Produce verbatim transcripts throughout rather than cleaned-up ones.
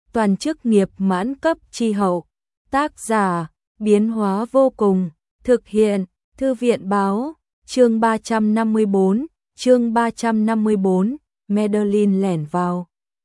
toàn chức nghiệp mãn cấp chi hậu. Tác giả, biến hóa vô cùng, thực hiện, Thư viện báo, chương ba trăm năm mươi bốn, chương ba trăm năm mươi bốn, Madeline lẻn vào.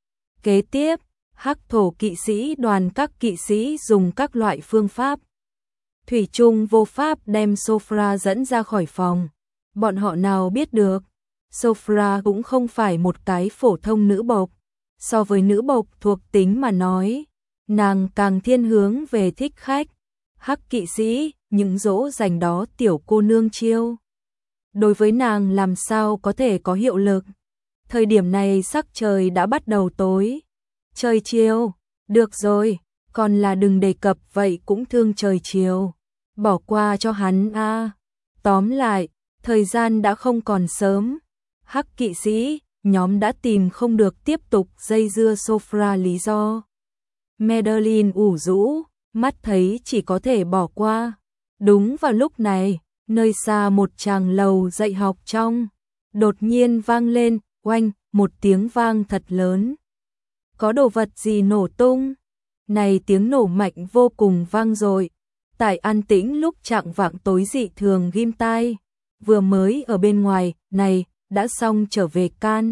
Kế tiếp, hắc thổ kỵ sĩ đoàn các kỵ sĩ dùng các loại phương pháp. Thủy chung vô pháp đem Sophia dẫn ra khỏi phòng. Bọn họ nào biết được, Sophia cũng không phải một cái phổ thông nữ bộc. So với nữ bộc thuộc tính mà nói, nàng càng thiên hướng về thích khách. Hắc kỵ sĩ, những dỗ dành đó tiểu cô nương chiêu. Đối với nàng làm sao có thể có hiệu lực. Thời điểm này sắc trời đã bắt đầu tối. Trời chiều, được rồi, còn là đừng đề cập vậy cũng thương trời chiều. Bỏ qua cho hắn a. À. Tóm lại, thời gian đã không còn sớm. Hắc kỵ sĩ, nhóm đã tìm không được tiếp tục dây dưa Sophia lý do. Madeline ủ rũ, mắt thấy chỉ có thể bỏ qua. Đúng vào lúc này, nơi xa một tràng lầu dạy học trong, đột nhiên vang lên, oanh, một tiếng vang thật lớn. Có đồ vật gì nổ tung? Này tiếng nổ mạnh vô cùng vang dội. Tại an tĩnh lúc chạng vạng tối dị thường ghim tai, vừa mới ở bên ngoài, này, đã xong trở về can.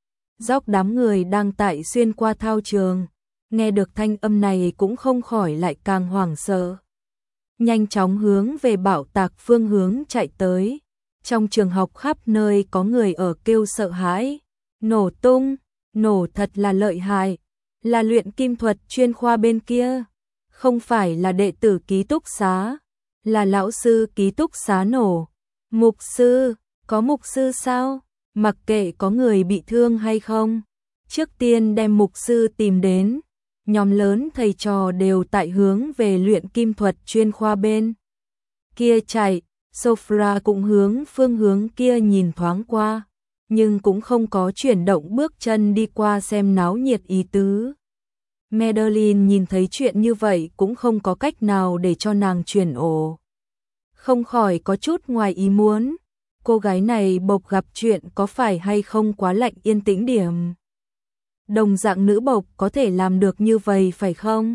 Dốc đám người đang tại xuyên qua thao trường, nghe được thanh âm này cũng không khỏi lại càng hoảng sợ. Nhanh chóng hướng về bảo tạc phương hướng chạy tới. Trong trường học khắp nơi có người ở kêu sợ hãi. Nổ tung, nổ thật là lợi hại, là luyện kim thuật chuyên khoa bên kia. Không phải là đệ tử ký túc xá, là lão sư ký túc xá nổ. Mục sư, có mục sư sao? Mặc kệ có người bị thương hay không, trước tiên đem mục sư tìm đến. Nhóm lớn thầy trò đều tại hướng về luyện kim thuật chuyên khoa bên kia chạy. Sophia cũng hướng phương hướng kia nhìn thoáng qua, nhưng cũng không có chuyển động bước chân đi qua xem náo nhiệt ý tứ. Madeline nhìn thấy chuyện như vậy cũng không có cách nào để cho nàng chuyển ổ. Không khỏi có chút ngoài ý muốn. Cô gái này bộc gặp chuyện có phải hay không quá lạnh yên tĩnh điểm. Đồng dạng nữ bộc có thể làm được như vậy phải không?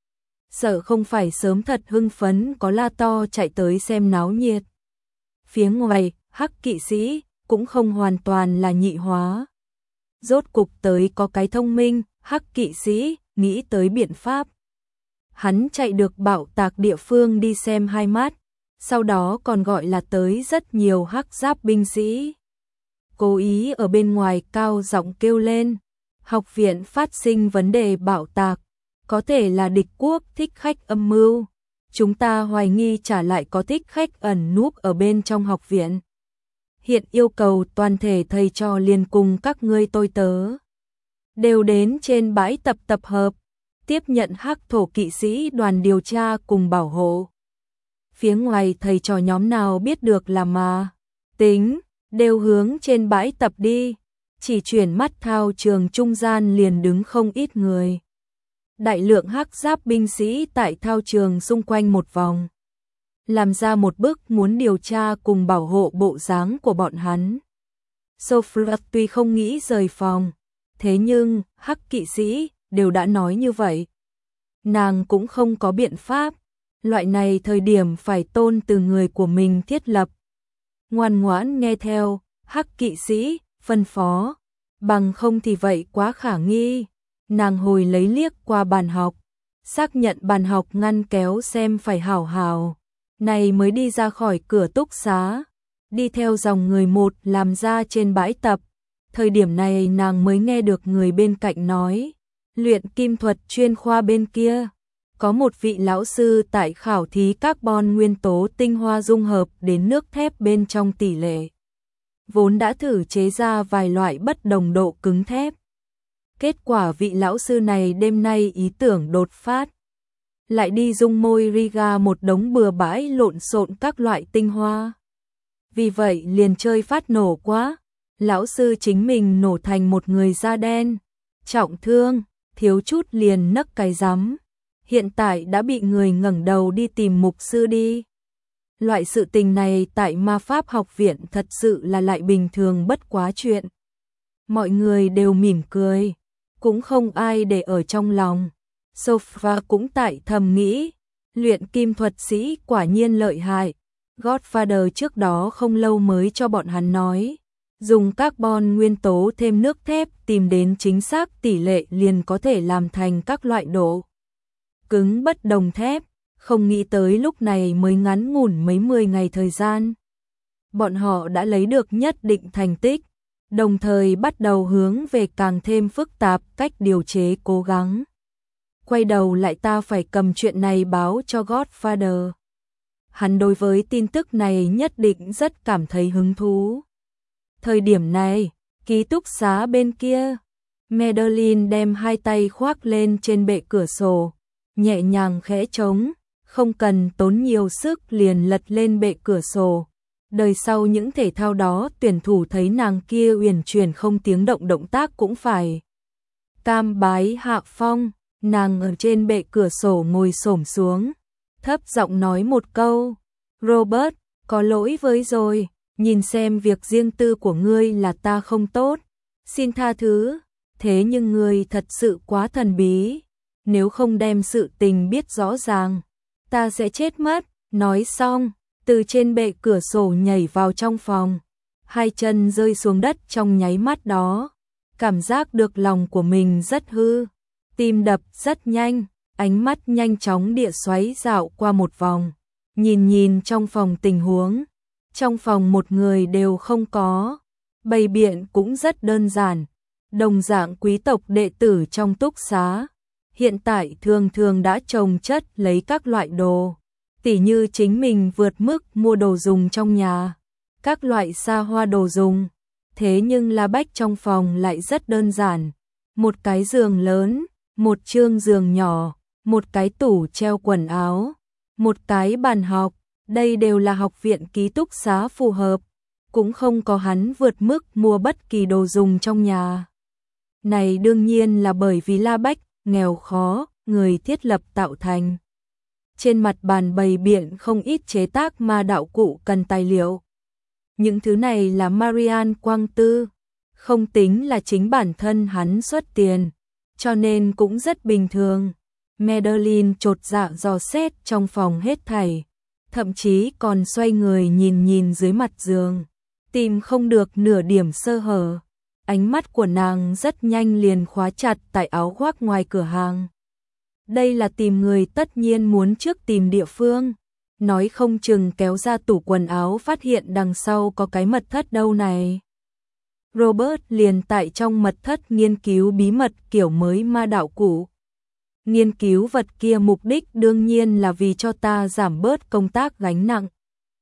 Sợ không phải sớm thật hưng phấn có la to chạy tới xem náo nhiệt. Phía ngoài, hắc kỵ sĩ cũng không hoàn toàn là nhị hóa. Rốt cục tới có cái thông minh, hắc kỵ sĩ nghĩ tới biện pháp. Hắn chạy được bảo tạc địa phương đi xem hai mắt, sau đó còn gọi là tới rất nhiều hắc giáp binh sĩ. Cố ý ở bên ngoài cao giọng kêu lên, học viện phát sinh vấn đề bảo tạc, có thể là địch quốc thích khách âm mưu. Chúng ta hoài nghi trả lại có thích khách ẩn núp ở bên trong học viện. Hiện yêu cầu toàn thể thầy trò liền cùng các ngươi tôi tớ đều đến trên bãi tập tập hợp, tiếp nhận hắc thổ kỵ sĩ đoàn điều tra cùng bảo hộ. Phía ngoài thầy trò nhóm nào biết được là mà tính, đều hướng trên bãi tập đi. Chỉ chuyển mắt thao trường trung gian liền đứng không ít người. Đại lượng hắc giáp binh sĩ tại thao trường xung quanh một vòng, làm ra một bức muốn điều tra cùng bảo hộ bộ dáng của bọn hắn. Sophia tuy không nghĩ rời phòng, thế nhưng hắc kỵ sĩ đều đã nói như vậy, nàng cũng không có biện pháp. Loại này thời điểm phải tôn từ người của mình thiết lập, ngoan ngoãn nghe theo hắc kỵ sĩ phân phó, bằng không thì vậy quá khả nghi. Nàng hồi lấy liếc qua bàn học, xác nhận bàn học ngăn kéo xem phải hảo hảo, này mới đi ra khỏi cửa túc xá, đi theo dòng người một làm ra trên bãi tập. Thời điểm này nàng mới nghe được người bên cạnh nói, luyện kim thuật chuyên khoa bên kia có một vị lão sư tại khảo thí carbon nguyên tố tinh hoa dung hợp đến nước thép bên trong tỷ lệ, vốn đã thử chế ra vài loại bất đồng độ cứng thép. Kết quả vị lão sư này đêm nay ý tưởng đột phát, lại đi dung môi Riga một đống bừa bãi lộn xộn các loại tinh hoa. Vì vậy liền chơi phát nổ quá, lão sư chính mình nổ thành một người da đen, trọng thương, thiếu chút liền nấc cái rắm. Hiện tại đã bị người ngẩng đầu đi tìm mục sư đi. Loại sự tình này tại ma pháp học viện thật sự là lại bình thường bất quá chuyện. Mọi người đều mỉm cười, cũng không ai để ở trong lòng. Sophia cũng tại thầm nghĩ, luyện kim thuật sĩ quả nhiên lợi hại. Godfather trước đó không lâu mới cho bọn hắn nói, dùng carbon nguyên tố thêm nước thép tìm đến chính xác tỷ lệ liền có thể làm thành các loại độ cứng bất đồng thép, không nghĩ tới lúc này mới ngắn ngủn mấy mươi ngày thời gian. Bọn họ đã lấy được nhất định thành tích, đồng thời bắt đầu hướng về càng thêm phức tạp cách điều chế cố gắng. Quay đầu lại ta phải cầm chuyện này báo cho Godfather. Hắn đối với tin tức này nhất định rất cảm thấy hứng thú. Thời điểm này, ký túc xá bên kia, Madeline đem hai tay khoác lên trên bệ cửa sổ, nhẹ nhàng khẽ trống, không cần tốn nhiều sức liền lật lên bệ cửa sổ. Đời sau những thể thao đó tuyển thủ thấy nàng kia uyển chuyển không tiếng động động tác cũng phải cam bái hạ phong. Nàng ở trên bệ cửa sổ ngồi xổm xuống, thấp giọng nói một câu, Robert, có lỗi với rồi, nhìn xem việc riêng tư của ngươi là ta không tốt, xin tha thứ, thế nhưng ngươi thật sự quá thần bí, nếu không đem sự tình biết rõ ràng, ta sẽ chết mất. Nói xong, từ trên bệ cửa sổ nhảy vào trong phòng, hai chân rơi xuống đất trong nháy mắt đó, cảm giác được lòng của mình rất hư. Tim đập rất nhanh, ánh mắt nhanh chóng địa xoáy dạo qua một vòng, nhìn nhìn trong phòng tình huống. Trong phòng một người đều không có, bày biện cũng rất đơn giản, đồng dạng quý tộc đệ tử trong túc xá. Hiện tại thường thường đã chồng chất lấy các loại đồ, tỉ như chính mình vượt mức mua đồ dùng trong nhà, các loại xa hoa đồ dùng. Thế nhưng La Bách trong phòng lại rất đơn giản, một cái giường lớn, một chương giường nhỏ, một cái tủ treo quần áo, một cái bàn học, đây đều là học viện ký túc xá phù hợp, cũng không có hắn vượt mức mua bất kỳ đồ dùng trong nhà. Này đương nhiên là bởi vì La Bách nghèo khó, người thiết lập tạo thành. Trên mặt bàn bày biện không ít chế tác ma đạo cụ cần tài liệu. Những thứ này là Marian quang tư, không tính là chính bản thân hắn xuất tiền, cho nên cũng rất bình thường. Madeline chột dạ dò xét trong phòng hết thảy, thậm chí còn xoay người nhìn nhìn dưới mặt giường, tìm không được nửa điểm sơ hở. Ánh mắt của nàng rất nhanh liền khóa chặt tại áo khoác ngoài cửa hàng. Đây là tìm người tất nhiên muốn trước tìm địa phương, nói không chừng kéo ra tủ quần áo phát hiện đằng sau có cái mật thất đâu này. Robert liền tại trong mật thất nghiên cứu bí mật kiểu mới ma đạo cụ. Nghiên cứu vật kia mục đích đương nhiên là vì cho ta giảm bớt công tác gánh nặng.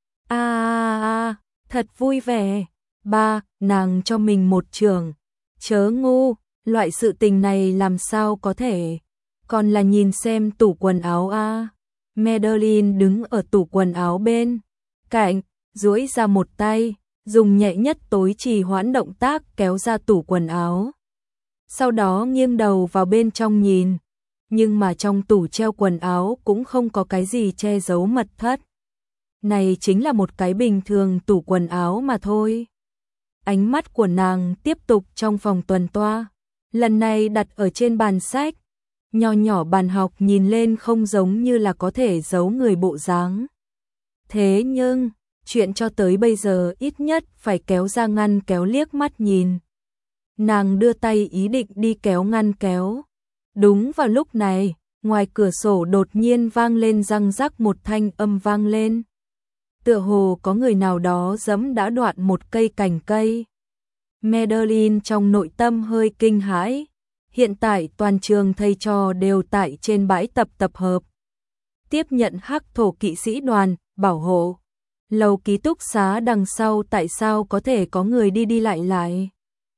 A a a, thật vui vẻ. Ba, nàng cho mình một trường. Chớ ngu, loại sự tình này làm sao có thể. Còn là nhìn xem tủ quần áo a. Madeline đứng ở tủ quần áo bên cạnh, duỗi ra một tay, dùng nhẹ nhất tối trì hoãn động tác kéo ra tủ quần áo. Sau đó nghiêng đầu vào bên trong nhìn, nhưng mà trong tủ treo quần áo cũng không có cái gì che giấu mật thất. Này chính là một cái bình thường tủ quần áo mà thôi. Ánh mắt của nàng tiếp tục trong phòng tuần toa, lần này đặt ở trên bàn sách. Nho nhỏ bàn học nhìn lên không giống như là có thể giấu người bộ dáng. Thế nhưng, chuyện cho tới bây giờ ít nhất phải kéo ra ngăn kéo liếc mắt nhìn. Nàng đưa tay ý định đi kéo ngăn kéo. Đúng vào lúc này, ngoài cửa sổ đột nhiên vang lên răng rắc một thanh âm vang lên. Tựa hồ có người nào đó giẫm đã đoạn một cây cành cây. Madeline trong nội tâm hơi kinh hãi. Hiện tại toàn trường thầy trò đều tại trên bãi tập tập hợp. Tiếp nhận hắc thổ kỵ sĩ đoàn, bảo hộ. Lầu ký túc xá đằng sau tại sao có thể có người đi đi lại lại?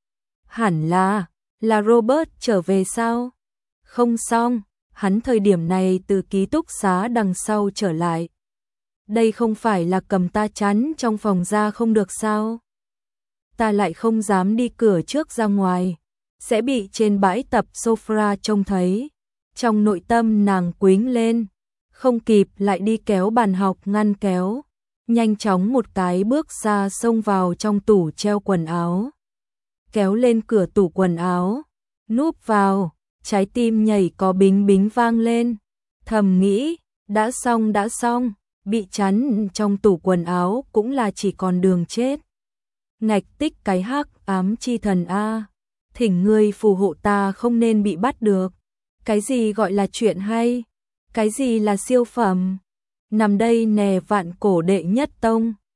Hẳn là, là Robert trở về sao? Không xong, hắn thời điểm này từ ký túc xá đằng sau trở lại. Đây không phải là cầm ta chắn trong phòng ra không được sao? Ta lại không dám đi cửa trước ra ngoài, sẽ bị trên bãi tập Sophia trông thấy. Trong nội tâm nàng quính lên, không kịp lại đi kéo bàn học ngăn kéo, nhanh chóng một cái bước ra xông vào trong tủ treo quần áo. Kéo lên cửa tủ quần áo, núp vào, trái tim nhảy có bính bính vang lên, thầm nghĩ, đã xong đã xong, bị chắn trong tủ quần áo cũng là chỉ còn đường chết. Ngạch tích cái hắc ám chi thần a, thỉnh ngươi phù hộ ta không nên bị bắt được. Cái gì gọi là chuyện hay? Cái gì là siêu phẩm? Nằm đây nè vạn cổ đệ nhất tông.